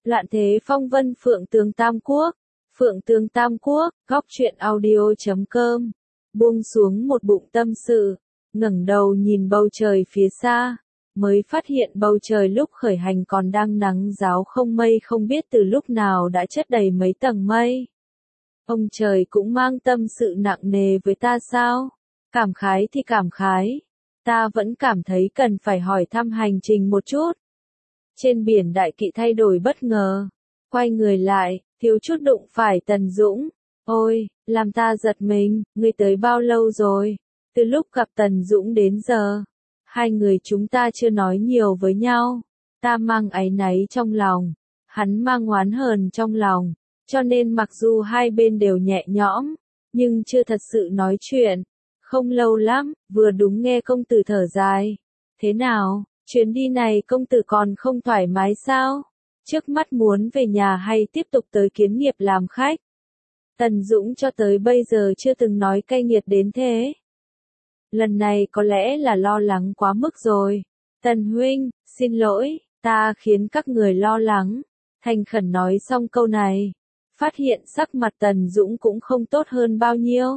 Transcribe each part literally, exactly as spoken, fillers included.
Loạn thế phong vân Phượng Tường Tam Quốc. Phượng Tường Tam Quốc, góc truyện audio chấm com. Buông xuống một bụng tâm sự, ngẩng đầu nhìn bầu trời phía xa, mới phát hiện bầu trời lúc khởi hành còn đang nắng ráo không mây, không biết từ lúc nào đã chất đầy mấy tầng mây. Ông trời cũng mang tâm sự nặng nề với ta sao? Cảm khái thì cảm khái, ta vẫn cảm thấy cần phải hỏi thăm hành trình một chút. Trên biển Đại Kỵ thay đổi bất ngờ, quay người lại, thiếu chút đụng phải Tần Dũng. Ôi, làm ta giật mình, ngươi tới bao lâu rồi? Từ lúc gặp Tần Dũng đến giờ, hai người chúng ta chưa nói nhiều với nhau. Ta mang áy náy trong lòng, hắn mang oán hờn trong lòng, cho nên mặc dù hai bên đều nhẹ nhõm, nhưng chưa thật sự nói chuyện. Không lâu lắm, vừa đúng nghe công tử thở dài. Thế nào, chuyến đi này công tử còn không thoải mái sao? Trước mắt muốn về nhà hay tiếp tục tới Kiến Nghiệp làm khách? Tần Dũng cho tới bây giờ chưa từng nói cay nghiệt đến thế. Lần này có lẽ là lo lắng quá mức rồi. Tần huynh, xin lỗi, ta khiến các người lo lắng. Thành khẩn nói xong câu này, phát hiện sắc mặt Tần Dũng cũng không tốt hơn bao nhiêu.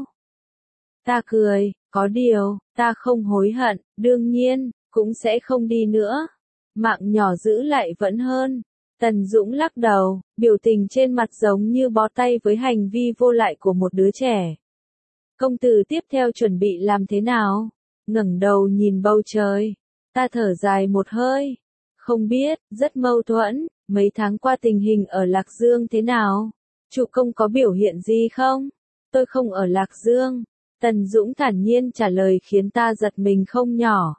Ta cười, có điều, ta không hối hận, đương nhiên, cũng sẽ không đi nữa. Mạng nhỏ giữ lại vẫn hơn. Tần Dũng lắc đầu, biểu tình trên mặt giống như bó tay với hành vi vô lại của một đứa trẻ. Công tử tiếp theo chuẩn bị làm thế nào? Ngẩng đầu nhìn bầu trời. Ta thở dài một hơi. Không biết, rất mâu thuẫn, mấy tháng qua tình hình ở Lạc Dương thế nào? Chủ công có biểu hiện gì không? Tôi không ở Lạc Dương. Tần Dũng thản nhiên trả lời khiến ta giật mình không nhỏ.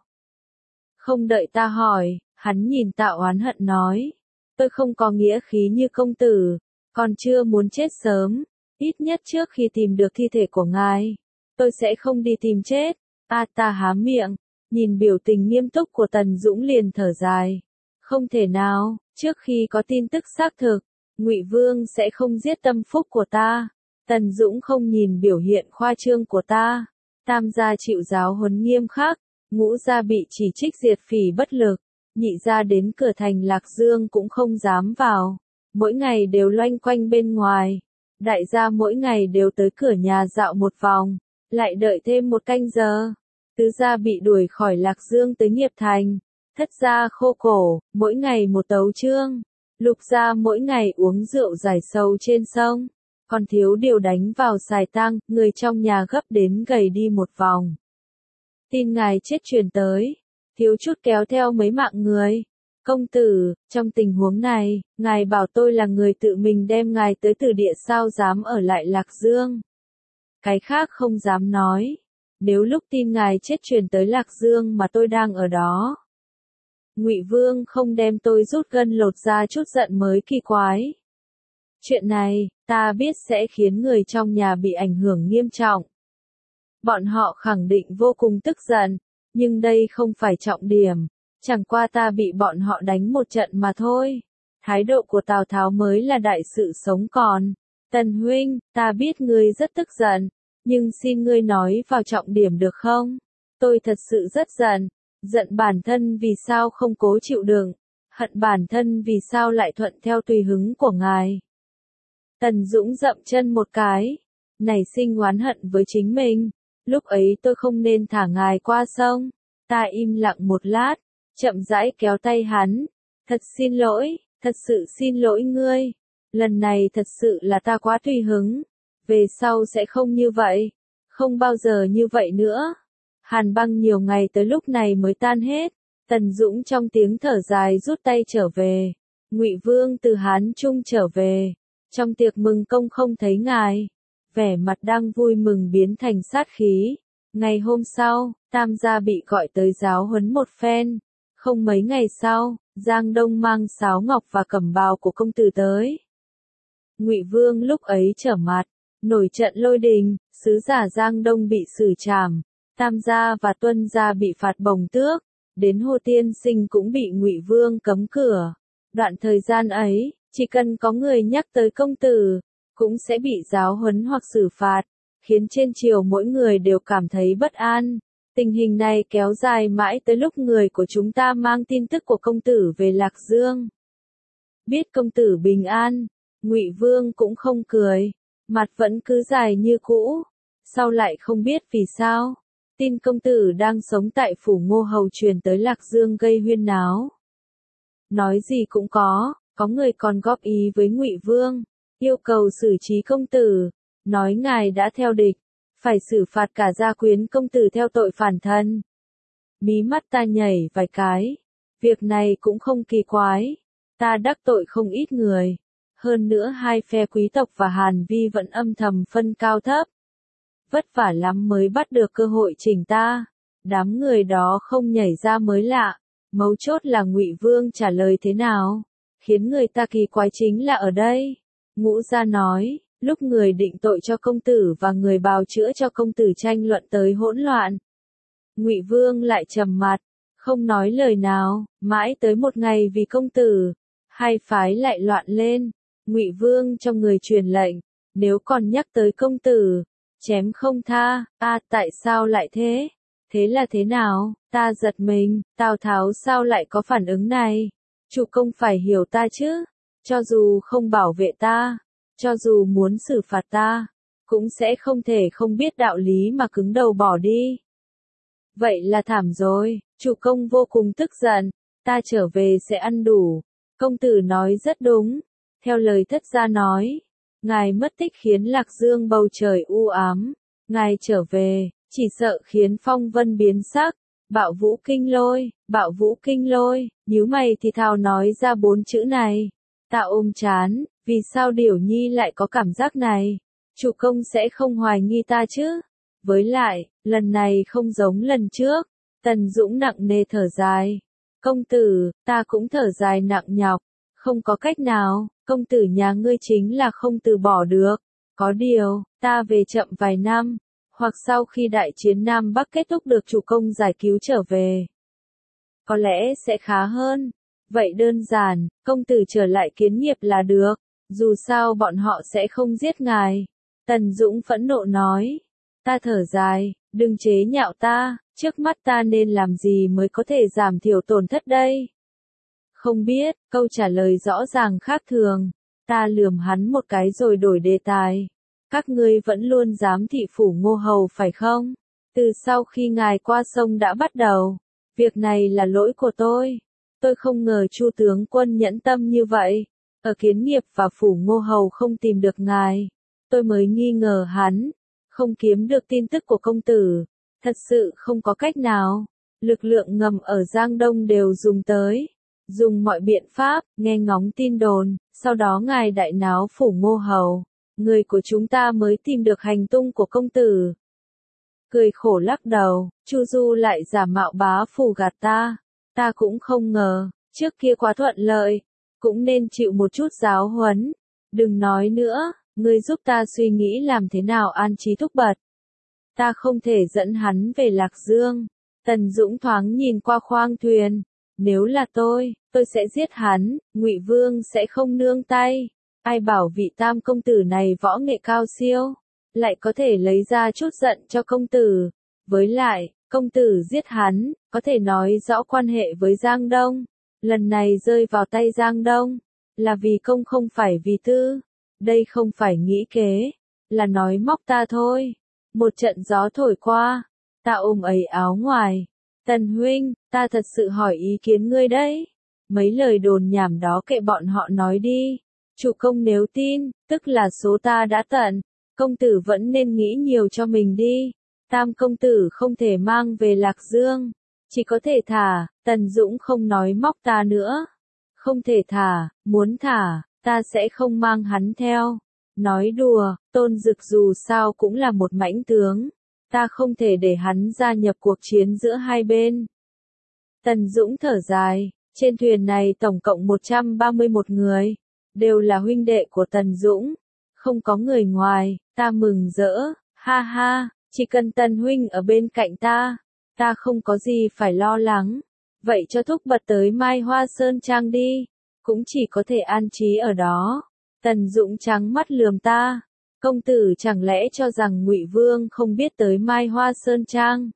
Không đợi ta hỏi, hắn nhìn ta oán hận nói. Tôi không có nghĩa khí như công tử, còn chưa muốn chết sớm, ít nhất trước khi tìm được thi thể của ngài, tôi sẽ không đi tìm chết. A ta há miệng, nhìn biểu tình nghiêm túc của Tần Dũng liền thở dài. Không thể nào, trước khi có tin tức xác thực, Ngụy Vương sẽ không giết tâm phúc của ta. Tần Dũng không nhìn biểu hiện khoa trương của ta. Tam gia chịu giáo huấn nghiêm khắc, ngũ gia bị chỉ trích diệt phỉ bất lực. Nhị gia đến cửa thành Lạc Dương cũng không dám vào, mỗi ngày đều loanh quanh bên ngoài. Đại gia mỗi ngày đều tới cửa nhà dạo một vòng, lại đợi thêm một canh giờ. Tứ gia bị đuổi khỏi Lạc Dương tới Nghiệp Thành. Thất gia khô cổ, mỗi ngày một tấu chương. Lục gia mỗi ngày uống rượu giải sầu trên sông. Còn thiếu điều đánh vào xài tang, người trong nhà gấp đến gầy đi một vòng. Tin ngài chết truyền tới. Thiếu chút kéo theo mấy mạng người. Công tử, trong tình huống này, ngài bảo tôi là người tự mình đem ngài tới Từ Địa sao dám ở lại Lạc Dương. Cái khác không dám nói. Nếu lúc tin ngài chết truyền tới Lạc Dương mà tôi đang ở đó, Ngụy Vương không đem tôi rút gân lột ra chút giận mới kỳ quái. Chuyện này, ta biết sẽ khiến người trong nhà bị ảnh hưởng nghiêm trọng. Bọn họ khẳng định vô cùng tức giận. Nhưng đây không phải trọng điểm, chẳng qua ta bị bọn họ đánh một trận mà thôi. Thái độ của Tào Tháo mới là đại sự sống còn. Tần huynh, ta biết ngươi rất tức giận, nhưng xin ngươi nói vào trọng điểm được không? Tôi thật sự rất giận, giận bản thân vì sao không cố chịu đựng, hận bản thân vì sao lại thuận theo tùy hứng của ngài. Tần Dũng dậm chân một cái, nảy sinh oán hận với chính mình. Lúc ấy tôi không nên thả ngài qua sông. Ta im lặng một lát, chậm rãi kéo tay hắn. Thật xin lỗi, thật sự xin lỗi ngươi. Lần này thật sự là ta quá tùy hứng. Về sau sẽ không như vậy. Không bao giờ như vậy nữa. Hàn băng nhiều ngày tới lúc này mới tan hết. Tần Dũng trong tiếng thở dài rút tay trở về. Ngụy Vương từ Hán Trung trở về. Trong tiệc mừng công không thấy ngài. Vẻ mặt đang vui mừng biến thành sát khí. Ngày hôm sau, Tam gia bị gọi tới giáo huấn một phen. Không mấy ngày sau, Giang Đông mang sáo ngọc và cẩm bào của công tử tới. Ngụy Vương lúc ấy trở mặt, nổi trận lôi đình, sứ giả Giang Đông bị xử trảm, Tam gia và Tuân gia bị phạt bổng tước, đến Hồ Tiên Sinh cũng bị Ngụy Vương cấm cửa. Đoạn thời gian ấy, chỉ cần có người nhắc tới công tử, cũng sẽ bị giáo huấn hoặc xử phạt, khiến trên triều mỗi người đều cảm thấy bất an. Tình hình này kéo dài mãi tới lúc người của chúng ta mang tin tức của công tử về Lạc Dương. Biết công tử bình an, Ngụy Vương cũng không cười, mặt vẫn cứ dài như cũ. Sau lại không biết vì sao, tin công tử đang sống tại phủ Ngô Hầu truyền tới Lạc Dương gây huyên náo. Nói gì cũng có, có người còn góp ý với Ngụy Vương, yêu cầu xử trí công tử, nói ngài đã theo địch, phải xử phạt cả gia quyến công tử theo tội phản thân. Mí mắt ta nhảy vài cái, việc này cũng không kỳ quái, ta đắc tội không ít người, hơn nữa hai phe quý tộc và Hàn Vi vẫn âm thầm phân cao thấp. Vất vả lắm mới bắt được cơ hội chỉnh ta, đám người đó không nhảy ra mới lạ, mấu chốt là Ngụy Vương trả lời thế nào, khiến người ta kỳ quái chính là ở đây. Ngũ Gia nói, lúc người định tội cho công tử và người bào chữa cho công tử tranh luận tới hỗn loạn. Ngụy Vương lại trầm mặt, không nói lời nào, mãi tới một ngày vì công tử, hai phái lại loạn lên. Ngụy Vương trong người truyền lệnh, nếu còn nhắc tới công tử, chém không tha. A, à, tại sao lại thế? Thế là thế nào? Ta giật mình, Tào Tháo sao lại có phản ứng này? Chủ công phải hiểu ta chứ, cho dù không bảo vệ ta, cho dù muốn xử phạt ta, cũng sẽ không thể không biết đạo lý mà cứng đầu bỏ đi. Vậy là thảm rồi, chủ công vô cùng tức giận, ta trở về sẽ ăn đủ. Công tử nói rất đúng, theo lời thất gia nói, ngài mất tích khiến Lạc Dương bầu trời u ám, ngài trở về, chỉ sợ khiến phong vân biến sắc. Bạo vũ kinh lôi, bạo vũ kinh lôi, nhíu mày thì thào nói ra bốn chữ này. Ta ôm chán, vì sao Điểu Nhi lại có cảm giác này? Chủ công sẽ không hoài nghi ta chứ? Với lại, lần này không giống lần trước. Tần Dũng nặng nề thở dài. Công tử, ta cũng thở dài nặng nhọc. Không có cách nào, công tử nhà ngươi chính là không từ bỏ được. Có điều, ta về chậm vài năm, hoặc sau khi đại chiến Nam Bắc kết thúc được chủ công giải cứu trở về. Có lẽ sẽ khá hơn. Vậy đơn giản, công tử trở lại kiến nghiệp là được, dù sao bọn họ sẽ không giết ngài. Tần Dũng phẫn nộ nói. Ta thở dài, đừng chế nhạo ta, trước mắt ta nên làm gì mới có thể giảm thiểu tổn thất đây? Không biết, câu trả lời rõ ràng khác thường. Ta lườm hắn một cái rồi đổi đề tài. Các ngươi vẫn luôn giám thị phủ Ngô Hầu phải không? Từ sau khi ngài qua sông đã bắt đầu. Việc này là lỗi của tôi. Tôi không ngờ Chu tướng quân nhẫn tâm như vậy. Ở kiến nghiệp và phủ Ngô Hầu không tìm được ngài. Tôi mới nghi ngờ hắn. Không kiếm được tin tức của công tử. Thật sự không có cách nào. Lực lượng ngầm ở Giang Đông đều dùng tới. Dùng mọi biện pháp, nghe ngóng tin đồn. Sau đó ngài đại náo phủ Ngô Hầu. Người của chúng ta mới tìm được hành tung của công tử. Cười khổ lắc đầu, Chu Du lại giả mạo bá phủ gạt ta. Ta cũng không ngờ, trước kia quá thuận lợi, cũng nên chịu một chút giáo huấn. Đừng nói nữa, ngươi giúp ta suy nghĩ làm thế nào an trí Thúc Bật. Ta không thể dẫn hắn về Lạc Dương. Tần Dũng thoáng nhìn qua khoang thuyền. Nếu là tôi, tôi sẽ giết hắn, Ngụy Vương sẽ không nương tay. Ai bảo vị tam công tử này võ nghệ cao siêu, lại có thể lấy ra chút giận cho công tử. Với lại, công tử giết hắn, có thể nói rõ quan hệ với Giang Đông. Lần này rơi vào tay Giang Đông, là vì công không phải vì tư. Đây không phải nghĩ kế, là nói móc ta thôi. Một trận gió thổi qua, ta ôm ấy áo ngoài. Tần huynh, ta thật sự hỏi ý kiến ngươi đấy. Mấy lời đồn nhảm đó kệ bọn họ nói đi. Chủ công nếu tin, tức là số ta đã tận. Công tử vẫn nên nghĩ nhiều cho mình đi. Tam công tử không thể mang về Lạc Dương. Chỉ có thể thả, Tần Dũng không nói móc ta nữa. Không thể thả, muốn thả, ta sẽ không mang hắn theo. Nói đùa, Tôn Dực dù sao cũng là một mãnh tướng. Ta không thể để hắn gia nhập cuộc chiến giữa hai bên. Tần Dũng thở dài, trên thuyền này tổng cộng một trăm ba mươi mốt người. Đều là huynh đệ của Tần Dũng. Không có người ngoài, ta mừng rỡ, ha ha, chỉ cần Tần huynh ở bên cạnh ta, ta không có gì phải lo lắng. Vậy cho Thúc Bật tới Mai Hoa Sơn Trang đi, cũng chỉ có thể an trí ở đó. Tần Dũng trắng mắt lườm ta, công tử chẳng lẽ cho rằng Ngụy Vương không biết tới Mai Hoa Sơn Trang?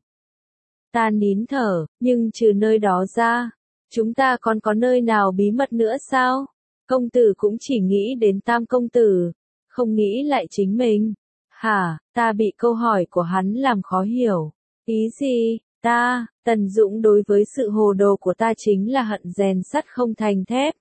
Ta nín thở, nhưng trừ nơi đó ra, chúng ta còn có nơi nào bí mật nữa sao? Công tử cũng chỉ nghĩ đến Tam công tử, không nghĩ lại chính mình. Hả, ta bị câu hỏi của hắn làm khó hiểu. Ý gì, ta, Tần Dũng đối với sự hồ đồ của ta chính là hận rèn sắt không thành thép.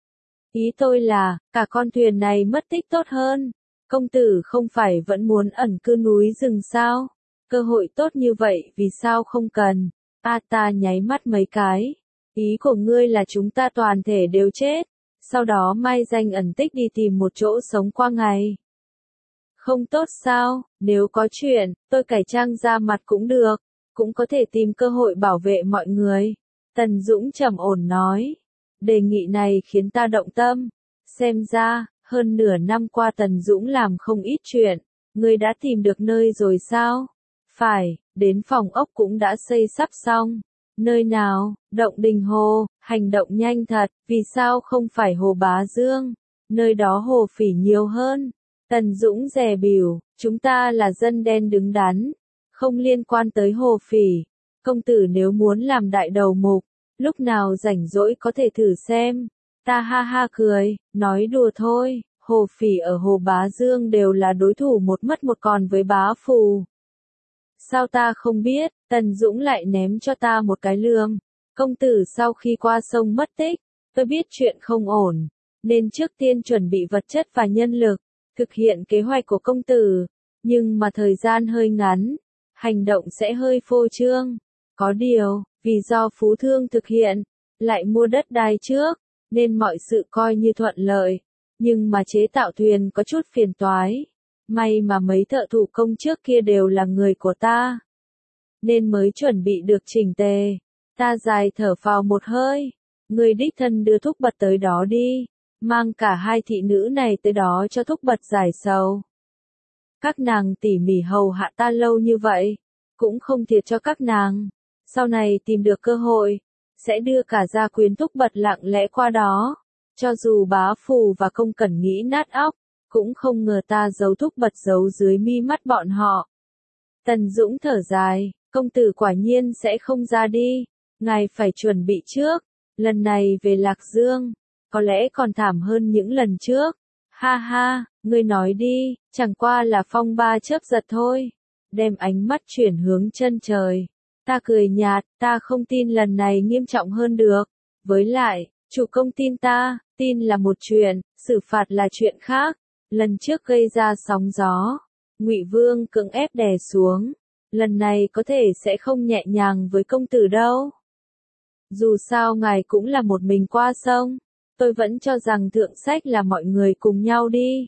Ý tôi là, cả con thuyền này mất tích tốt hơn. Công tử không phải vẫn muốn ẩn cư núi rừng sao? Cơ hội tốt như vậy vì sao không cần? A ta nháy mắt mấy cái. Ý của ngươi là chúng ta toàn thể đều chết. Sau đó mai danh ẩn tích đi tìm một chỗ sống qua ngày. Không tốt sao, nếu có chuyện, tôi cải trang ra mặt cũng được, cũng có thể tìm cơ hội bảo vệ mọi người. Tần Dũng trầm ổn nói, đề nghị này khiến ta động tâm. Xem ra, hơn nửa năm qua Tần Dũng làm không ít chuyện, ngươi đã tìm được nơi rồi sao? Phải, đến phòng ốc cũng đã xây sắp xong. Nơi nào? Động Đình Hồ, hành động nhanh thật, vì sao không phải Hồ Bá Dương? Nơi đó hồ phỉ nhiều hơn. Tần Dũng dè bỉu, chúng ta là dân đen đứng đắn, không liên quan tới hồ phỉ. Công tử nếu muốn làm đại đầu mục, lúc nào rảnh rỗi có thể thử xem. Ta ha ha cười, nói đùa thôi, hồ phỉ ở Hồ Bá Dương đều là đối thủ một mất một còn với bá phù. Sao ta không biết, Tần Dũng lại ném cho ta một cái lườm. Công tử sau khi qua sông mất tích, tôi biết chuyện không ổn, nên trước tiên chuẩn bị vật chất và nhân lực, thực hiện kế hoạch của công tử, nhưng mà thời gian hơi ngắn, hành động sẽ hơi phô trương. Có điều, vì do Phú Thương thực hiện, lại mua đất đai trước, nên mọi sự coi như thuận lợi, nhưng mà chế tạo thuyền có chút phiền toái. May mà mấy thợ thủ công trước kia đều là người của ta, nên mới chuẩn bị được chỉnh tề. Ta dài thở phào một hơi, người đích thân đưa Thúc Bật tới đó đi, mang cả hai thị nữ này tới đó cho Thúc Bật giải sầu. Các nàng tỉ mỉ hầu hạ ta lâu như vậy, cũng không thiệt cho các nàng. Sau này tìm được cơ hội, sẽ đưa cả gia quyến Thúc Bật lặng lẽ qua đó. Cho dù bá phù và công cẩn nghĩ nát óc, cũng không ngờ ta giấu Thúc Bật giấu dưới mi mắt bọn họ. Tần Dũng thở dài, công tử quả nhiên sẽ không ra đi, ngài phải chuẩn bị trước, lần này về Lạc Dương, có lẽ còn thảm hơn những lần trước. Ha ha, ngươi nói đi, chẳng qua là phong ba chớp giật thôi. Đem ánh mắt chuyển hướng chân trời. Ta cười nhạt, ta không tin lần này nghiêm trọng hơn được. Với lại, chủ công tin ta, tin là một chuyện, xử phạt là chuyện khác. Lần trước gây ra sóng gió, Ngụy Vương cưỡng ép đè xuống, lần này có thể sẽ không nhẹ nhàng với công tử đâu. Dù sao ngài cũng là một mình qua sông, tôi vẫn cho rằng thượng sách là mọi người cùng nhau đi.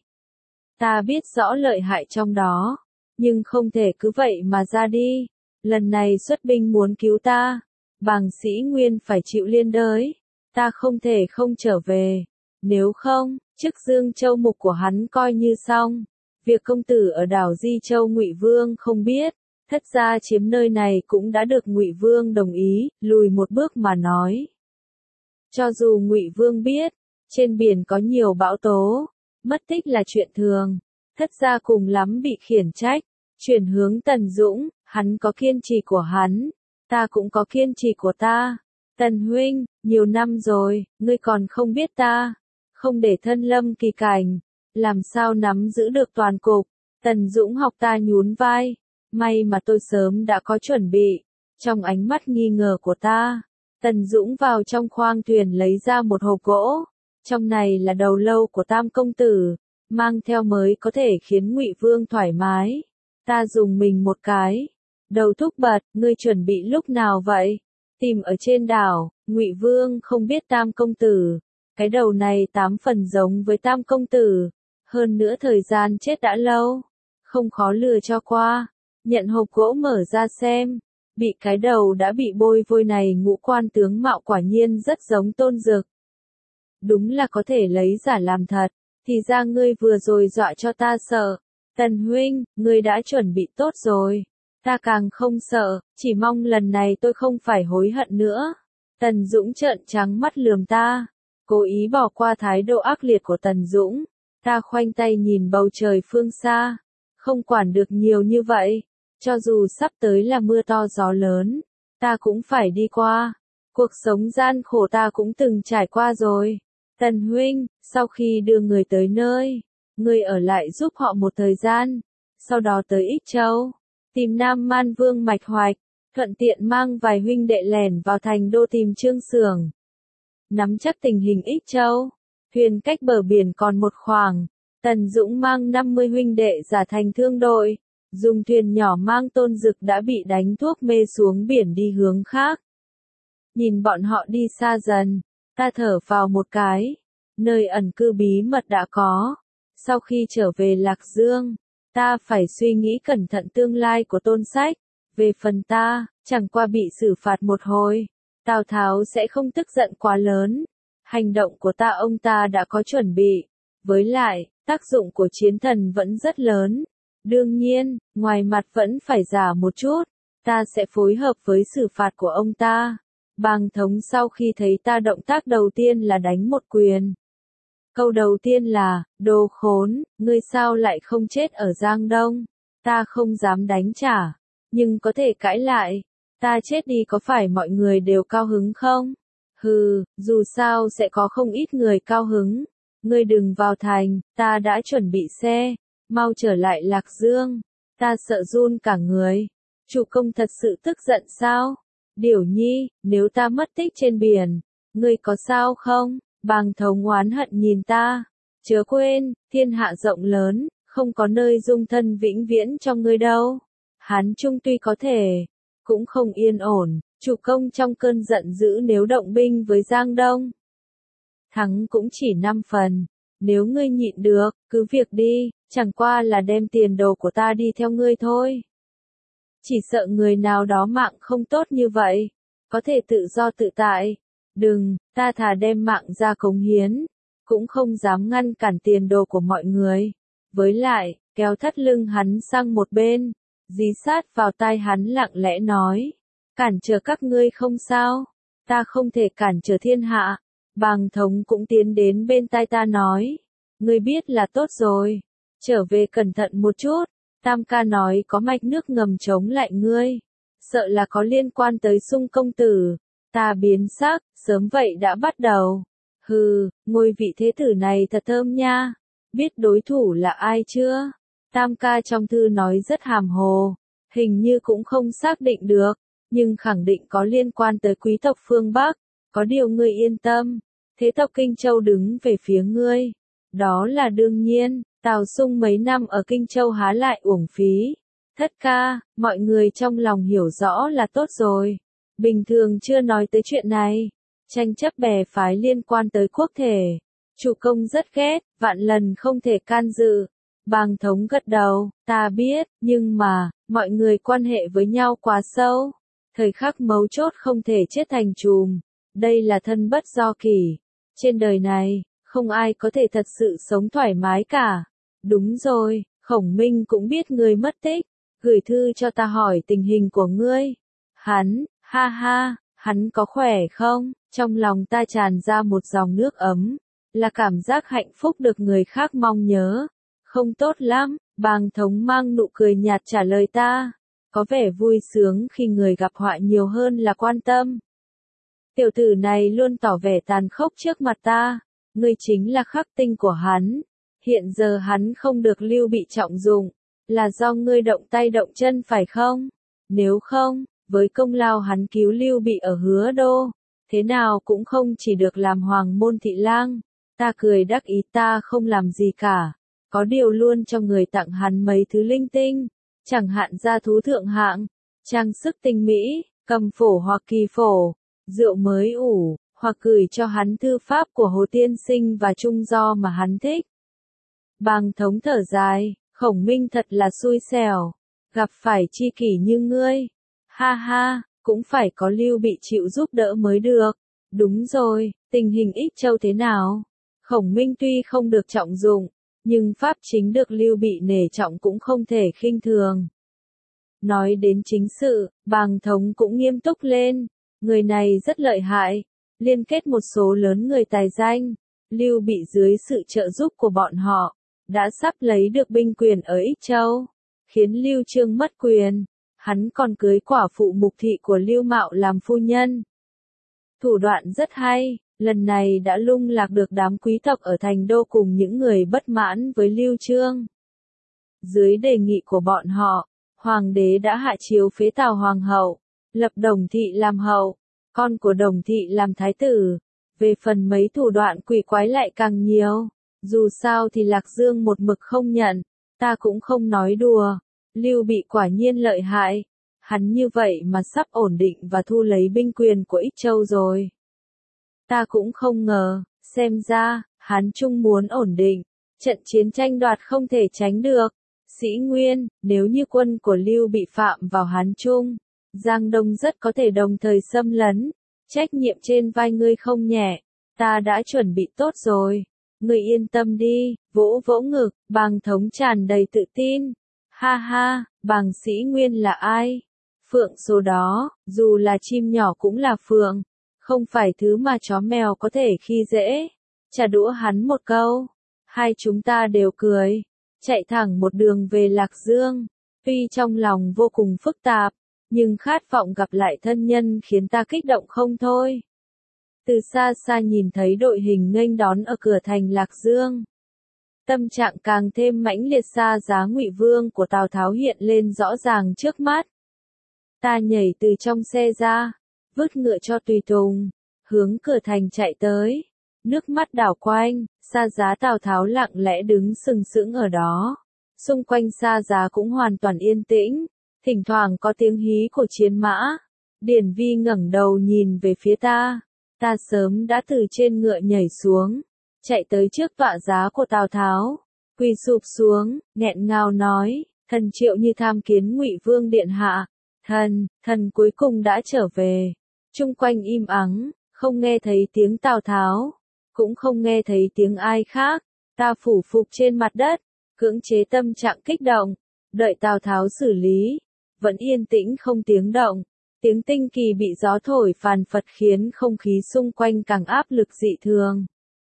Ta biết rõ lợi hại trong đó, nhưng không thể cứ vậy mà ra đi. Lần này xuất binh muốn cứu ta, Bàng Sĩ Nguyên phải chịu liên đới, ta không thể không trở về. Nếu không, chức Dương Châu mục của hắn coi như xong. Việc công tử ở đảo Di Châu Ngụy Vương không biết, thất gia chiếm nơi này cũng đã được Ngụy Vương đồng ý, lùi một bước mà nói. Cho dù Ngụy Vương biết, trên biển có nhiều bão tố, mất tích là chuyện thường, thất gia cùng lắm bị khiển trách. Chuyển hướng Tần Dũng, hắn có kiên trì của hắn, ta cũng có kiên trì của ta. Tần huynh, nhiều năm rồi, ngươi còn không biết ta, không để thân lâm kỳ cảnh, làm sao nắm giữ được toàn cục. Tần Dũng học ta nhún vai, may mà tôi sớm đã có chuẩn bị. Trong ánh mắt nghi ngờ của ta, Tần Dũng vào trong khoang thuyền lấy ra một hộp gỗ, trong này là đầu lâu của Tam công tử, mang theo mới có thể khiến Ngụy Vương thoải mái. Ta dùng mình một cái, đầu Thúc Bật, ngươi chuẩn bị lúc nào vậy? Tìm ở trên đảo. Ngụy Vương không biết Tam công tử, cái đầu này tám phần giống với Tam công tử, hơn nữa thời gian chết đã lâu, không khó lừa cho qua. Nhận hộp gỗ mở ra xem, bị cái đầu đã bị bôi vôi này ngũ quan tướng mạo quả nhiên rất giống Tôn Dực. Đúng là có thể lấy giả làm thật, thì ra ngươi vừa rồi dọa cho ta sợ. Tần huynh, ngươi đã chuẩn bị tốt rồi. Ta càng không sợ, chỉ mong lần này tôi không phải hối hận nữa. Tần Dũng trợn trắng mắt lườm ta, cố ý bỏ qua thái độ ác liệt của Tần Dũng. Ta khoanh tay nhìn bầu trời phương xa, không quản được nhiều như vậy. Cho dù sắp tới là mưa to gió lớn, ta cũng phải đi qua. Cuộc sống gian khổ ta cũng từng trải qua rồi. Tần huynh, sau khi đưa người tới nơi, người ở lại giúp họ một thời gian, sau đó tới Ích Châu, tìm Nam Man Vương Mạch Hoạch, thuận tiện mang vài huynh đệ lẻn vào thành đô tìm Trương Xưởng. Nắm chắc tình hình Ích Châu, thuyền cách bờ biển còn một khoảng, Tần Dũng mang năm mươi huynh đệ giả thành thương đội, dùng thuyền nhỏ mang Tôn Dực đã bị đánh thuốc mê xuống biển đi hướng khác. Nhìn bọn họ đi xa dần, ta thở vào một cái, nơi ẩn cư bí mật đã có. Sau khi trở về Lạc Dương, ta phải suy nghĩ cẩn thận tương lai của Tôn Sách. Về phần ta, chẳng qua bị xử phạt một hồi, Tào Tháo sẽ không tức giận quá lớn. Hành động của ta ông ta đã có chuẩn bị. Với lại, tác dụng của chiến thần vẫn rất lớn. Đương nhiên, ngoài mặt vẫn phải giả một chút. Ta sẽ phối hợp với xử phạt của ông ta. Bàng Thống sau khi thấy ta động tác đầu tiên là đánh một quyền. Câu đầu tiên là, đồ khốn, ngươi sao lại không chết ở Giang Đông? Ta không dám đánh trả, nhưng có thể cãi lại. Ta chết đi có phải mọi người đều cao hứng không? Hừ, dù sao sẽ có không ít người cao hứng. Ngươi đừng vào thành, ta đã chuẩn bị xe. Mau trở lại Lạc Dương. Ta sợ run cả người. Chủ công thật sự tức giận sao? Điểu nhi, nếu ta mất tích trên biển, ngươi có sao không? Bàng Thống oán hận nhìn ta. Chớ quên, thiên hạ rộng lớn, không có nơi dung thân vĩnh viễn cho ngươi đâu. Hán Trung tuy có thể, cũng không yên ổn. Chủ công trong cơn giận dữ nếu động binh với Giang Đông, thắng cũng chỉ năm phần. Nếu ngươi nhịn được, cứ việc đi, chẳng qua là đem tiền đồ của ta đi theo ngươi thôi. Chỉ sợ người nào đó mạng không tốt như vậy, có thể tự do tự tại. Đừng, ta thà đem mạng ra cống hiến, cũng không dám ngăn cản tiền đồ của mọi người. Với lại, kéo thắt lưng hắn sang một bên, dí sát vào tai hắn lặng lẽ nói, cản trở các ngươi không sao, ta không thể cản trở thiên hạ. Bàng Thống cũng tiến đến bên tai ta nói, ngươi biết là tốt rồi, trở về cẩn thận một chút. Tam ca nói có mạch nước ngầm chống lại ngươi, sợ là có liên quan tới Sung công tử. Ta biến sắc, sớm vậy đã bắt đầu. Hừ, ngôi vị thế tử này thật thơm nha. Biết đối thủ là ai chưa? Tam ca trong thư nói rất hàm hồ, hình như cũng không xác định được, nhưng khẳng định có liên quan tới quý tộc phương Bắc. Có điều ngươi yên tâm, thế tộc Kinh Châu đứng về phía ngươi. Đó là đương nhiên, Tào Sung mấy năm ở Kinh Châu há lại uổng phí. Thất ca, mọi người trong lòng hiểu rõ là tốt rồi. Bình thường chưa nói tới chuyện này. Tranh chấp bè phái liên quan tới quốc thể. Chủ công rất ghét, vạn lần không thể can dự. Bàng Thống gật đầu, ta biết, nhưng mà, mọi người quan hệ với nhau quá sâu. Thời khắc mấu chốt không thể chết thành chùm. Đây là thân bất do kỷ. Trên đời này, không ai có thể thật sự sống thoải mái cả. Đúng rồi, Khổng Minh cũng biết ngươi mất tích. Gửi thư cho ta hỏi tình hình của ngươi. Hắn, ha ha, hắn có khỏe không? Trong lòng ta tràn ra một dòng nước ấm. Là cảm giác hạnh phúc được người khác mong nhớ. Không tốt lắm, Bàng Thống mang nụ cười nhạt trả lời ta. Có vẻ vui sướng khi người gặp họa nhiều hơn là quan tâm. Tiểu tử này luôn tỏ vẻ tàn khốc trước mặt ta. Ngươi chính là khắc tinh của hắn. Hiện giờ hắn không được Lưu Bị trọng dụng. Là do ngươi động tay động chân phải không? Nếu không, với công lao hắn cứu Lưu Bị ở Hứa Đô, thế nào cũng không chỉ được làm hoàng môn thị lang. Ta cười đắc ý ta không làm gì cả. Có điều luôn cho người tặng hắn mấy thứ linh tinh. Chẳng hạn gia thú thượng hạng, trang sức tinh mỹ, cầm phổ hoặc kỳ phổ, rượu mới ủ, hoặc gửi cho hắn thư pháp của Hồ Tiên Sinh và Trung Do mà hắn thích. Bàng Thống thở dài, Khổng Minh thật là xui xẻo, gặp phải tri kỷ như ngươi. Ha ha, cũng phải có Lưu Bị chịu giúp đỡ mới được. Đúng rồi, tình hình Ích Châu thế nào? Khổng Minh tuy không được trọng dụng, nhưng pháp chính được Lưu Bị nể trọng cũng không thể khinh thường. Nói đến chính sự, Bàng Thống cũng nghiêm túc lên. Người này rất lợi hại, liên kết một số lớn người tài danh. Lưu Bị dưới sự trợ giúp của bọn họ, đã sắp lấy được binh quyền ở Ích Châu, khiến Lưu Trương mất quyền. Hắn còn cưới quả phụ Mục Thị của Lưu Mạo làm phu nhân. Thủ đoạn rất hay, lần này đã lung lạc được đám quý tộc ở thành đô cùng những người bất mãn với Lưu Chương. Dưới đề nghị của bọn họ, hoàng đế đã hạ chiếu phế Tào hoàng hậu, lập Đồng Thị làm hậu, con của Đồng Thị làm thái tử. Về phần mấy thủ đoạn quỷ quái lại càng nhiều, dù sao thì Lạc Dương một mực không nhận, ta cũng không nói đùa, Lưu Bị quả nhiên lợi hại, hắn như vậy mà sắp ổn định và thu lấy binh quyền của Ích Châu rồi. Ta cũng không ngờ, xem ra, Hán Trung muốn ổn định, trận chiến tranh đoạt không thể tránh được. Sĩ Nguyên, nếu như quân của Lưu Bị phạm vào Hán Trung, Giang Đông rất có thể đồng thời xâm lấn, trách nhiệm trên vai ngươi không nhẹ, ta đã chuẩn bị tốt rồi, ngươi yên tâm đi, vỗ vỗ ngực, Bàng Thống tràn đầy tự tin. Ha ha, Bàng Sĩ Nguyên là ai? Phượng số đó, dù là chim nhỏ cũng là phượng, không phải thứ mà chó mèo có thể khi dễ. Trả đũa hắn một câu, hai chúng ta đều cười, chạy thẳng một đường về Lạc Dương. Tuy trong lòng vô cùng phức tạp, nhưng khát vọng gặp lại thân nhân khiến ta kích động không thôi. Từ xa xa nhìn thấy đội hình nghênh đón ở cửa thành Lạc Dương, tâm trạng càng thêm mãnh liệt. Xa giá Ngụy Vương của Tào Tháo hiện lên rõ ràng trước mắt. Ta nhảy từ trong xe ra, vứt ngựa cho tùy tùng, hướng cửa thành chạy tới. Nước mắt đảo quanh, Xa giá Tào Tháo lặng lẽ đứng sừng sững ở đó. Xung quanh Xa giá cũng hoàn toàn yên tĩnh, thỉnh thoảng có tiếng hí của chiến mã. Điển Vi ngẩng đầu nhìn về phía ta, ta sớm đã từ trên ngựa nhảy xuống, chạy tới trước tọa giá của Tào Tháo, quỳ sụp xuống, nghẹn ngào nói, thần Triệu Như tham kiến Ngụy Vương điện hạ. Thần, thần cuối cùng đã trở về. Chung quanh im ắng, không nghe thấy tiếng Tào Tháo, cũng không nghe thấy tiếng ai khác. Ta phủ phục trên mặt đất, cưỡng chế tâm trạng kích động, đợi Tào Tháo xử lý. Vẫn yên tĩnh không tiếng động. Tiếng tinh kỳ bị gió thổi phàn phật khiến không khí xung quanh càng áp lực dị thường.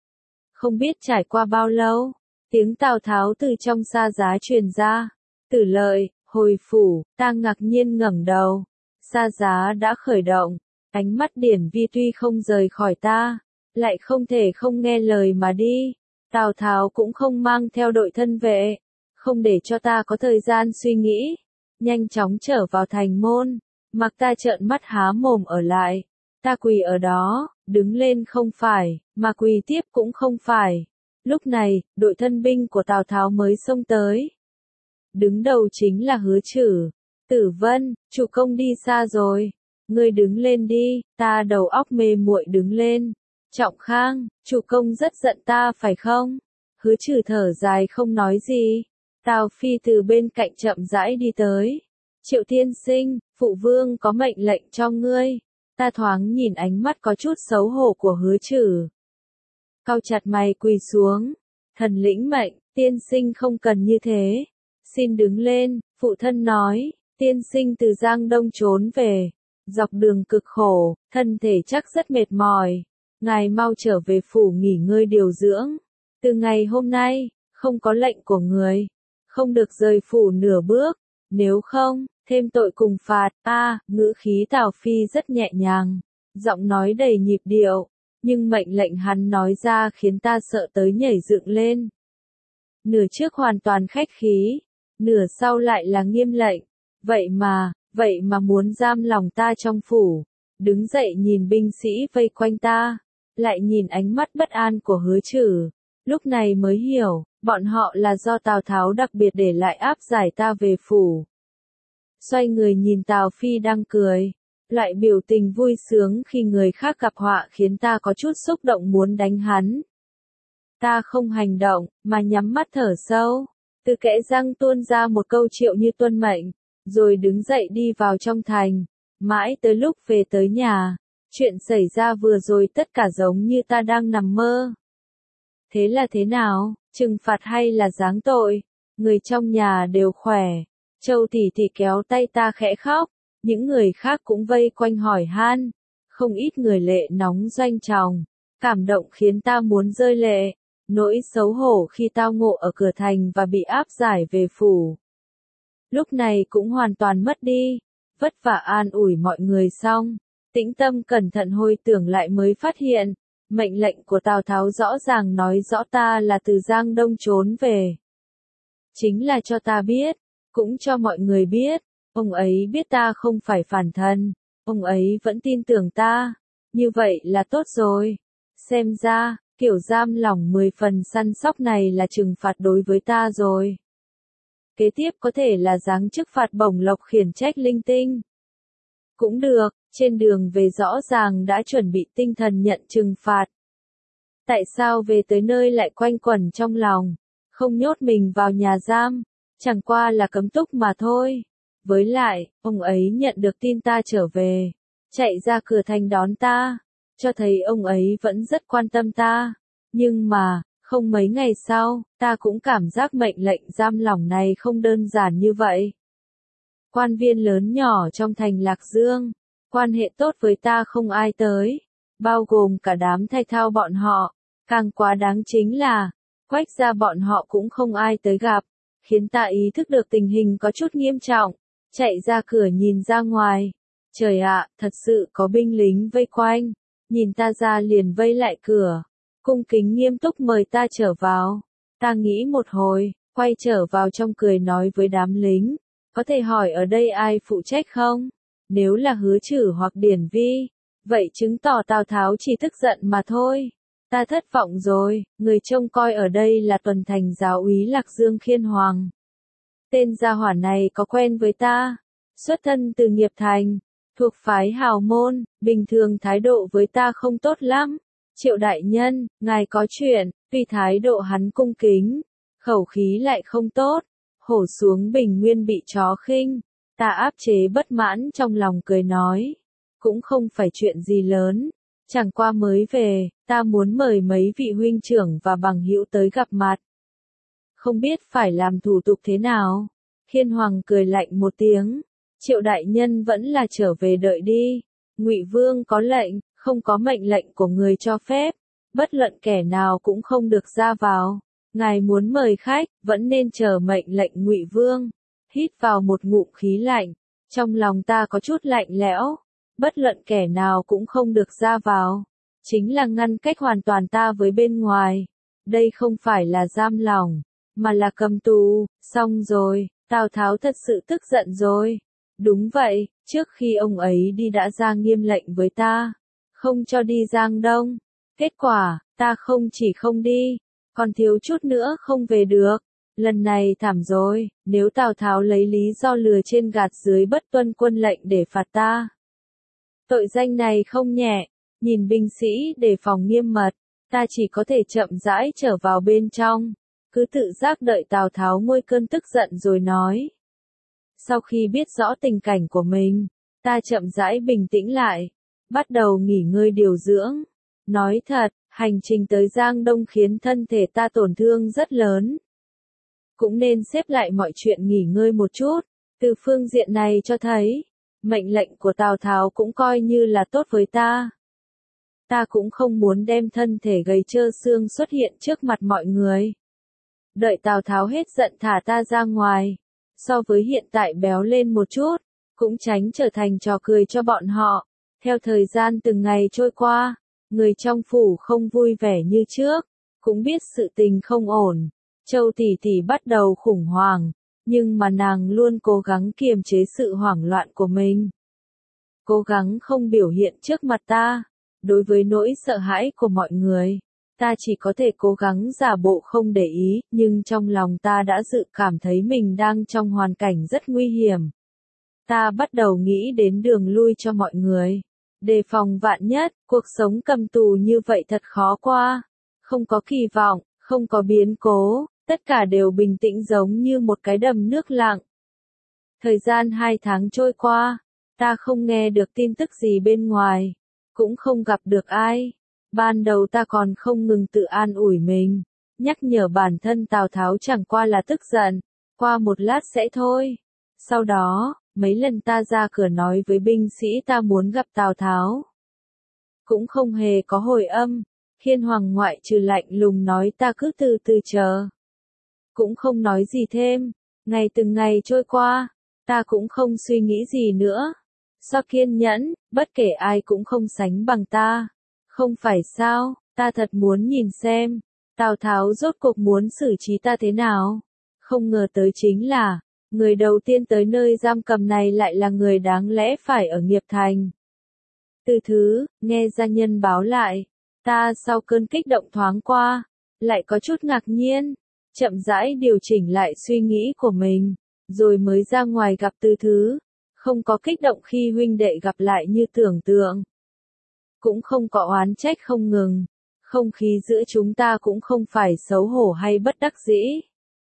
Không biết trải qua bao lâu, tiếng Tào Tháo từ trong Xa giá truyền ra. Tử Lợi, hồi phủ. Ta ngạc nhiên ngẩng đầu. Xa giá đã khởi động. Ánh mắt Điển Vi tuy không rời khỏi ta, lại không thể không nghe lời mà đi. Tào Tháo cũng không mang theo đội thân vệ, không để cho ta có thời gian suy nghĩ. Nhanh chóng trở vào thành môn, mặc ta trợn mắt há mồm ở lại. Ta quỳ ở đó, đứng lên không phải, mà quỳ tiếp cũng không phải. Lúc này, đội thân binh của Tào Tháo mới xông tới. Đứng đầu chính là Hứa Chử. Tử Vân, chủ công đi xa rồi. Ngươi đứng lên đi. Ta đầu óc mê muội đứng lên. Trọng Khang, chủ công rất giận ta phải không? Hứa Chử thở dài không nói gì. Tào Phi từ bên cạnh chậm rãi đi tới. Triệu tiên sinh, phụ vương có mệnh lệnh cho ngươi. Ta thoáng nhìn ánh mắt có chút xấu hổ của Hứa Chử. Cau chặt mày quỳ xuống. Thần lĩnh mệnh, tiên sinh không cần như thế. Xin đứng lên, phụ thân nói, tiên sinh từ Giang Đông trốn về. Dọc đường cực khổ, thân thể chắc rất mệt mỏi. Ngài mau trở về phủ nghỉ ngơi điều dưỡng. Từ ngày hôm nay, không có lệnh của người, không được rời phủ nửa bước. Nếu không, thêm tội cùng phạt. A, à, ngữ khí Tào Phi rất nhẹ nhàng, giọng nói đầy nhịp điệu, nhưng mệnh lệnh hắn nói ra khiến ta sợ tới nhảy dựng lên. Nửa trước hoàn toàn khách khí, nửa sau lại là nghiêm lệnh. Vậy mà, vậy mà muốn giam lòng ta trong phủ. Đứng dậy nhìn binh sĩ vây quanh ta, lại nhìn ánh mắt bất an của Hứa Chử. Lúc này mới hiểu, bọn họ là do Tào Tháo đặc biệt để lại áp giải ta về phủ. Xoay người nhìn Tào Phi đang cười, loại biểu tình vui sướng khi người khác gặp họa khiến ta có chút xúc động muốn đánh hắn. Ta không hành động, mà nhắm mắt thở sâu, từ kẽ răng tuôn ra một câu Triệu Như tuân mệnh, rồi đứng dậy đi vào trong thành. Mãi tới lúc về tới nhà, chuyện xảy ra vừa rồi tất cả giống như ta đang nằm mơ. Thế là thế nào, trừng phạt hay là giáng tội? Người trong nhà đều khỏe. Châu tỷ tỷ kéo tay ta khẽ khóc, những người khác cũng vây quanh hỏi han. Không ít người lệ nóng doanh tròng, cảm động khiến ta muốn rơi lệ. Nỗi xấu hổ khi tao ngộ ở cửa thành và bị áp giải về phủ. Lúc này cũng hoàn toàn mất đi. Vất vả an ủi mọi người xong, tĩnh tâm cẩn thận hồi tưởng lại mới phát hiện, Mệnh lệnh của Tào Tháo rõ ràng nói rõ ta là từ Giang Đông trốn về. Chính là cho ta biết, cũng cho mọi người biết, ông ấy biết ta không phải phản thân, ông ấy vẫn tin tưởng ta, như vậy là tốt rồi. Xem ra, kiểu giam lỏng mười phần săn sóc này là trừng phạt đối với ta rồi. Kế tiếp có thể là giáng chức phạt bổng lộc khiển trách linh tinh. Cũng được, trên đường về rõ ràng đã chuẩn bị tinh thần nhận trừng phạt. Tại sao về tới nơi lại quanh quẩn trong lòng, không nhốt mình vào nhà giam, chẳng qua là cấm túc mà thôi. Với lại, ông ấy nhận được tin ta trở về, chạy ra cửa thành đón ta, cho thấy ông ấy vẫn rất quan tâm ta. Nhưng mà, không mấy ngày sau, ta cũng cảm giác mệnh lệnh giam lỏng này không đơn giản như vậy. Quan viên lớn nhỏ trong thành Lạc Dương, quan hệ tốt với ta không ai tới, bao gồm cả đám thay thao bọn họ. Càng quá đáng chính là, Quách gia bọn họ cũng không ai tới gặp, khiến ta ý thức được tình hình có chút nghiêm trọng, chạy ra cửa nhìn ra ngoài. Trời ạ, thật sự có binh lính vây quanh, nhìn ta ra liền vây lại cửa, cung kính nghiêm túc mời ta trở vào. Ta nghĩ một hồi, quay trở vào trong cười nói với đám lính, có thể hỏi ở đây ai phụ trách không? Nếu là Hứa Trử hoặc Điển Vi, vậy chứng tỏ Tào Tháo chỉ tức giận mà thôi. Ta thất vọng rồi, người trông coi ở đây là tuần thành giáo úy Lạc Dương Khiên Hoàng. Tên gia hỏa này có quen với ta, xuất thân từ nghiệp thành, thuộc phái hào môn, bình thường thái độ với ta không tốt lắm. Triệu đại nhân, ngài có chuyện, tuy thái độ hắn cung kính, khẩu khí lại không tốt, hổ xuống bình nguyên bị chó khinh. Ta áp chế bất mãn trong lòng cười nói, cũng không phải chuyện gì lớn. Chẳng qua mới về, ta muốn mời mấy vị huynh trưởng và bằng hữu tới gặp mặt. Không biết phải làm thủ tục thế nào? Khiên Hoàng cười lạnh một tiếng. Triệu đại nhân vẫn là trở về đợi đi. Ngụy Vương có lệnh, không có mệnh lệnh của người cho phép. Bất luận kẻ nào cũng không được ra vào. Ngài muốn mời khách, vẫn nên chờ mệnh lệnh Ngụy Vương. Hít vào một ngụm khí lạnh. Trong lòng ta có chút lạnh lẽo. Bất luận kẻ nào cũng không được ra vào, chính là ngăn cách hoàn toàn ta với bên ngoài. Đây không phải là giam lỏng, mà là cầm tù. Xong rồi, Tào Tháo thật sự tức giận rồi. Đúng vậy, trước khi ông ấy đi đã ra nghiêm lệnh với ta, không cho đi Giang Đông. Kết quả, ta không chỉ không đi, còn thiếu chút nữa không về được. Lần này thảm rồi, nếu Tào Tháo lấy lý do lừa trên gạt dưới bất tuân quân lệnh để phạt ta. Tội danh này không nhẹ, nhìn binh sĩ đề phòng nghiêm mật, ta chỉ có thể chậm rãi trở vào bên trong, cứ tự giác đợi Tào Tháo nguôi cơn tức giận rồi nói. Sau khi biết rõ tình cảnh của mình, ta chậm rãi bình tĩnh lại, bắt đầu nghỉ ngơi điều dưỡng. Nói thật, hành trình tới Giang Đông khiến thân thể ta tổn thương rất lớn. Cũng nên xếp lại mọi chuyện nghỉ ngơi một chút, từ phương diện này cho thấy, mệnh lệnh của Tào Tháo cũng coi như là tốt với ta. Ta cũng không muốn đem thân thể gầy trơ xương xuất hiện trước mặt mọi người. Đợi Tào Tháo hết giận thả ta ra ngoài, so với hiện tại béo lên một chút, cũng tránh trở thành trò cười cho bọn họ. Theo thời gian từng ngày trôi qua, người trong phủ không vui vẻ như trước, cũng biết sự tình không ổn. Châu tỷ tỷ bắt đầu khủng hoảng, nhưng mà nàng luôn cố gắng kiềm chế sự hoảng loạn của mình. Cố gắng không biểu hiện trước mặt ta. Đối với nỗi sợ hãi của mọi người, ta chỉ có thể cố gắng giả bộ không để ý, nhưng trong lòng ta đã dự cảm thấy mình đang trong hoàn cảnh rất nguy hiểm. Ta bắt đầu nghĩ đến đường lui cho mọi người. Đề phòng vạn nhất, cuộc sống cầm tù như vậy thật khó qua. Không có kỳ vọng, không có biến cố, tất cả đều bình tĩnh giống như một cái đầm nước lặng. Thời gian hai tháng trôi qua, ta không nghe được tin tức gì bên ngoài, cũng không gặp được ai. Ban đầu ta còn không ngừng tự an ủi mình, nhắc nhở bản thân Tào Tháo chẳng qua là tức giận, qua một lát sẽ thôi. Sau đó, mấy lần ta ra cửa nói với binh sĩ ta muốn gặp Tào Tháo, cũng không hề có hồi âm. Khiên Hoàng ngoại trừ lạnh lùng nói ta cứ từ từ chờ, cũng không nói gì thêm. Ngày từng ngày trôi qua, ta cũng không suy nghĩ gì nữa. Do kiên nhẫn, bất kể ai cũng không sánh bằng ta. Không phải sao, ta thật muốn nhìn xem, Tào Tháo rốt cuộc muốn xử trí ta thế nào. Không ngờ tới chính là, người đầu tiên tới nơi giam cầm này lại là người đáng lẽ phải ở nghiệp thành. Từ thứ, nghe gia nhân báo lại, ta sau cơn kích động thoáng qua, lại có chút ngạc nhiên, chậm rãi điều chỉnh lại suy nghĩ của mình, rồi mới ra ngoài gặp Từ thứ, không có kích động khi huynh đệ gặp lại như tưởng tượng. Cũng không có oán trách không ngừng, không khí giữa chúng ta cũng không phải xấu hổ hay bất đắc dĩ,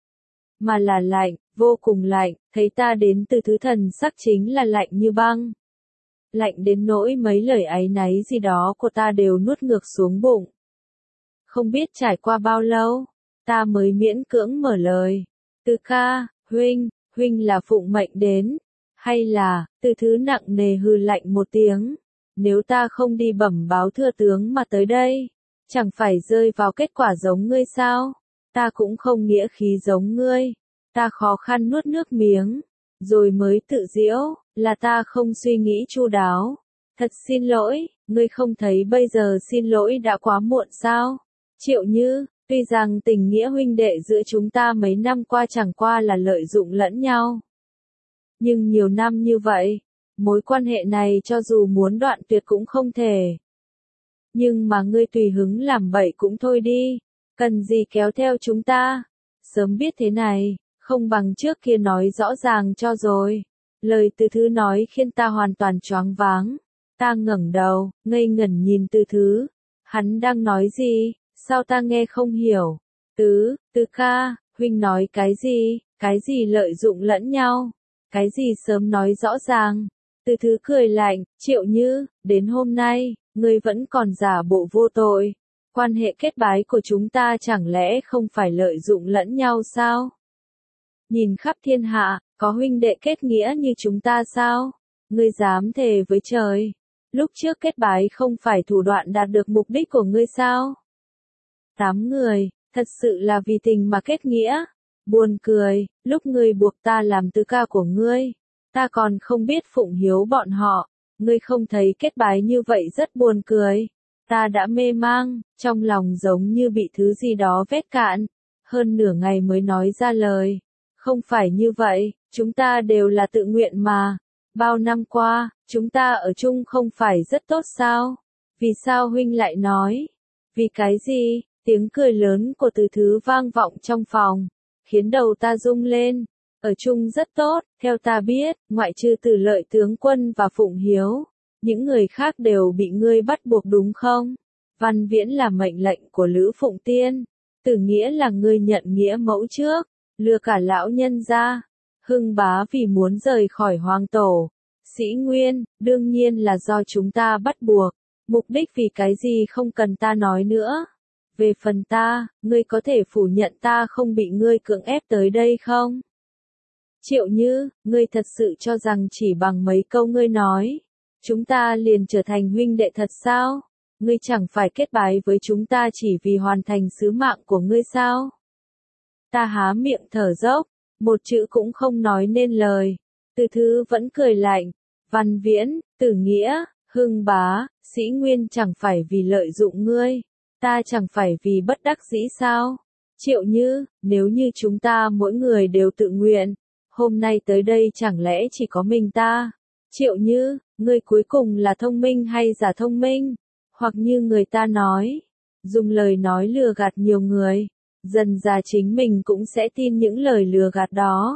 mà là lạnh, vô cùng lạnh, thấy ta đến Từ thứ thần sắc chính là lạnh như băng. Lạnh đến nỗi mấy lời áy náy gì đó của ta đều nuốt ngược xuống bụng. Không biết trải qua bao lâu, ta mới miễn cưỡng mở lời. Từ ca, huynh, huynh là phụng mệnh đến, hay là, Từ thứ nặng nề hừ lạnh một tiếng. Nếu ta không đi bẩm báo thưa tướng mà tới đây, chẳng phải rơi vào kết quả giống ngươi sao? Ta cũng không nghĩa khí giống ngươi. Ta khó khăn nuốt nước miếng, rồi mới tự giễu, là ta không suy nghĩ chu đáo. Thật xin lỗi, ngươi không thấy bây giờ xin lỗi đã quá muộn sao? Triệu Như, tuy rằng tình nghĩa huynh đệ giữa chúng ta mấy năm qua chẳng qua là lợi dụng lẫn nhau. Nhưng nhiều năm như vậy, mối quan hệ này cho dù muốn đoạn tuyệt cũng không thể. Nhưng mà ngươi tùy hứng làm bậy cũng thôi đi, cần gì kéo theo chúng ta? Sớm biết thế này, không bằng trước kia nói rõ ràng cho rồi. Lời Từ thứ nói khiến ta hoàn toàn choáng váng. Ta ngẩng đầu, ngây ngẩn nhìn Từ thứ. Hắn đang nói gì? Sao ta nghe không hiểu? Tứ, Từ ca, huynh nói cái gì? Cái gì lợi dụng lẫn nhau? Cái gì sớm nói rõ ràng? Từ thứ cười lạnh, Triệu Như, đến hôm nay, ngươi vẫn còn giả bộ vô tội. Quan hệ kết bái của chúng ta chẳng lẽ không phải lợi dụng lẫn nhau sao? Nhìn khắp thiên hạ, có huynh đệ kết nghĩa như chúng ta sao? Ngươi dám thề với trời. Lúc trước kết bái không phải thủ đoạn đạt được mục đích của ngươi sao? Tám người, thật sự là vì tình mà kết nghĩa. Buồn cười, lúc ngươi buộc ta làm tứ ca của ngươi, ta còn không biết phụng hiếu bọn họ. Ngươi không thấy kết bái như vậy rất buồn cười. Ta đã mê mang, trong lòng giống như bị thứ gì đó vét cạn. Hơn nửa ngày mới nói ra lời. Không phải như vậy, chúng ta đều là tự nguyện mà. Bao năm qua, chúng ta ở chung không phải rất tốt sao? Vì sao huynh lại nói? Vì cái gì? Tiếng cười lớn của Từ thứ vang vọng trong phòng, khiến đầu ta rung lên. Ở chung rất tốt, theo ta biết, ngoại trừ Từ Lợi tướng quân và Phụng Hiếu, những người khác đều bị ngươi bắt buộc đúng không? Văn Viễn là mệnh lệnh của Lữ Phụng Tiên, Tử Nghĩa là ngươi nhận nghĩa mẫu trước, lừa cả lão nhân ra. Hưng Bá vì muốn rời khỏi hoàng tổ, Sĩ Nguyên, đương nhiên là do chúng ta bắt buộc, mục đích vì cái gì không cần ta nói nữa. Về phần ta, ngươi có thể phủ nhận ta không bị ngươi cưỡng ép tới đây không? Triệu Như, ngươi thật sự cho rằng chỉ bằng mấy câu ngươi nói, chúng ta liền trở thành huynh đệ thật sao? Ngươi chẳng phải kết bái với chúng ta chỉ vì hoàn thành sứ mạng của ngươi sao? Ta há miệng thở dốc, một chữ cũng không nói nên lời. Từ thứ vẫn cười lạnh. Văn Viễn, Tử Nghĩa, Hưng Bá, Sĩ Nguyên chẳng phải vì lợi dụng ngươi. Ta chẳng phải vì bất đắc dĩ sao? Triệu Như, nếu như chúng ta mỗi người đều tự nguyện, hôm nay tới đây chẳng lẽ chỉ có mình ta? Triệu Như, ngươi cuối cùng là thông minh hay giả thông minh? Hoặc như người ta nói, dùng lời nói lừa gạt nhiều người, dần ra chính mình cũng sẽ tin những lời lừa gạt đó.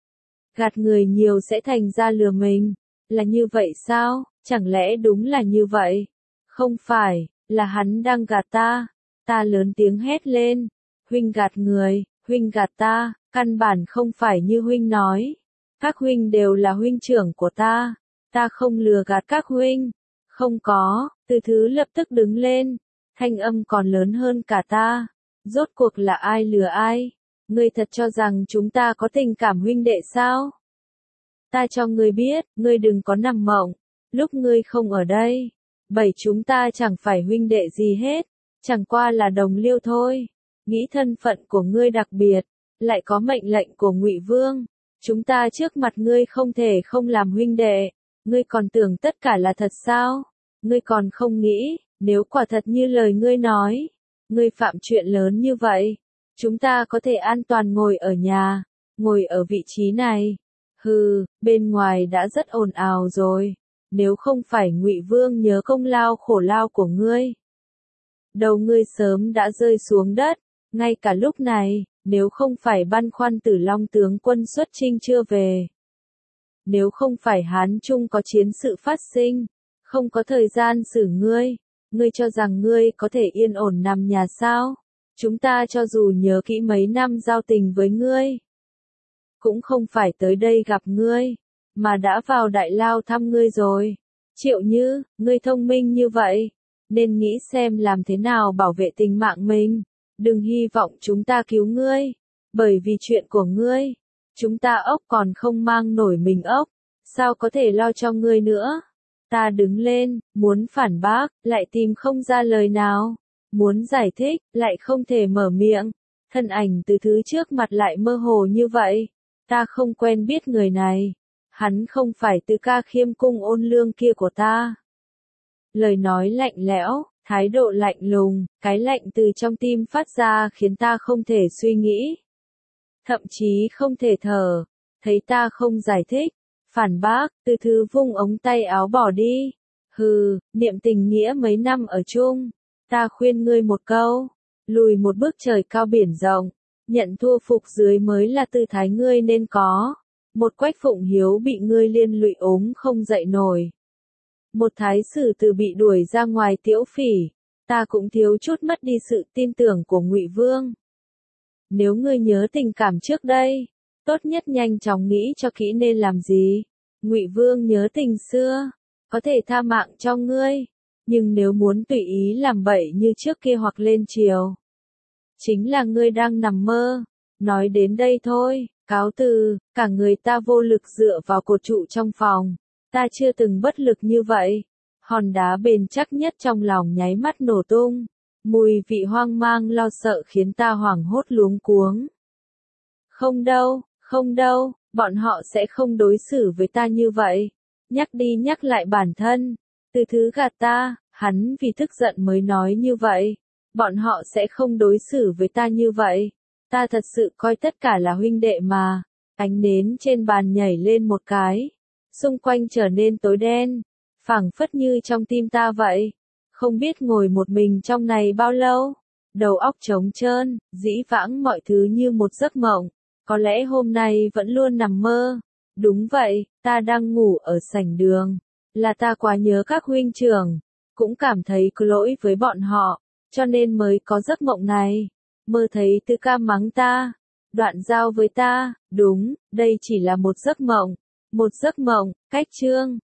Gạt người nhiều sẽ thành ra lừa mình, là như vậy sao? Chẳng lẽ đúng là như vậy? Không phải, là hắn đang gạt ta. Ta lớn tiếng hét lên, huynh gạt người, huynh gạt ta, căn bản không phải như huynh nói. Các huynh đều là huynh trưởng của ta, ta không lừa gạt các huynh. Không có, Từ thứ lập tức đứng lên, thanh âm còn lớn hơn cả ta. Rốt cuộc là ai lừa ai? Ngươi thật cho rằng chúng ta có tình cảm huynh đệ sao? Ta cho ngươi biết, ngươi đừng có nằm mộng. Lúc ngươi không ở đây, bảy chúng ta chẳng phải huynh đệ gì hết, chẳng qua là đồng liêu thôi. Nghĩ thân phận của ngươi đặc biệt, lại có mệnh lệnh của Ngụy Vương, chúng ta trước mặt ngươi không thể không làm huynh đệ. Ngươi còn tưởng tất cả là thật sao? Ngươi còn không nghĩ, Nếu quả thật như lời ngươi nói, ngươi phạm chuyện lớn như vậy, chúng ta có thể an toàn ngồi ở nhà, ngồi ở vị trí này. Hừ, bên ngoài đã rất ồn ào rồi, nếu không phải Ngụy Vương nhớ công lao khổ lao của ngươi, đầu ngươi sớm đã rơi xuống đất, ngay cả lúc này, nếu không phải băn khoăn Tử Long tướng quân xuất chinh chưa về, nếu không phải Hán Trung có chiến sự phát sinh, không có thời gian xử ngươi, ngươi cho rằng ngươi có thể yên ổn nằm nhà sao? Chúng ta cho dù nhớ kỹ mấy năm giao tình với ngươi, cũng không phải tới đây gặp ngươi, mà đã vào đại lao thăm ngươi rồi. Triệu Như, ngươi thông minh như vậy, nên nghĩ xem làm thế nào bảo vệ tính mạng mình. Đừng hy vọng chúng ta cứu ngươi, bởi vì chuyện của ngươi, chúng ta ốc còn không mang nổi mình ốc, sao có thể lo cho ngươi nữa. Ta đứng lên, muốn phản bác, lại tìm không ra lời nào, muốn giải thích, lại không thể mở miệng, thân ảnh từ thứ trước mặt lại mơ hồ như vậy. Ta không quen biết người này, hắn không phải Từ Ca Khiêm Cung Ôn Lương kia của ta. Lời nói lạnh lẽo, thái độ lạnh lùng, cái lạnh từ trong tim phát ra khiến ta không thể suy nghĩ, thậm chí không thể thở. Thấy ta không giải thích, phản bác, Từ Thứ vung ống tay áo bỏ đi. Hừ, niệm tình nghĩa mấy năm ở chung, ta khuyên ngươi một câu, lùi một bước trời cao biển rộng, nhận thua phục dưới mới là tư thái ngươi nên có. Một Quách Phụng Hiếu bị ngươi liên lụy ốm không dậy nổi, một Thái Sử Từ bị đuổi ra ngoài tiễu phỉ, ta cũng thiếu chút mất đi sự tin tưởng của Ngụy Vương. Nếu ngươi nhớ tình cảm trước đây, tốt nhất nhanh chóng nghĩ cho kỹ nên làm gì. Ngụy Vương nhớ tình xưa, có thể tha mạng cho ngươi, nhưng nếu muốn tùy ý làm bậy như trước kia hoặc lên triều, chính là ngươi đang nằm mơ. Nói đến đây thôi, cáo từ, cả người ta vô lực dựa vào cột trụ trong phòng. Ta chưa từng bất lực như vậy. Hòn đá bền chắc nhất trong lòng nháy mắt nổ tung. Mùi vị hoang mang lo sợ khiến ta hoảng hốt luống cuống. Không đâu, không đâu, bọn họ sẽ không đối xử với ta như vậy. Nhắc đi nhắc lại bản thân, Từ Thứ gạt ta, hắn vì tức giận mới nói như vậy. Bọn họ sẽ không đối xử với ta như vậy. Ta thật sự coi tất cả là huynh đệ mà. Ánh nến trên bàn nhảy lên một cái, xung quanh trở nên tối đen, phảng phất như trong tim ta vậy. Không biết ngồi một mình trong này bao lâu, đầu óc trống trơn, dĩ vãng mọi thứ như một giấc mộng, có lẽ hôm nay vẫn luôn nằm mơ. Đúng vậy, ta đang ngủ ở sảnh đường, là ta quá nhớ các huynh trưởng, cũng cảm thấy có lỗi với bọn họ, cho nên mới có giấc mộng này. Mơ thấy Tư Ca mắng ta, đoạn giao với ta, đúng, đây chỉ là một giấc mộng, một giấc mộng. Cách chương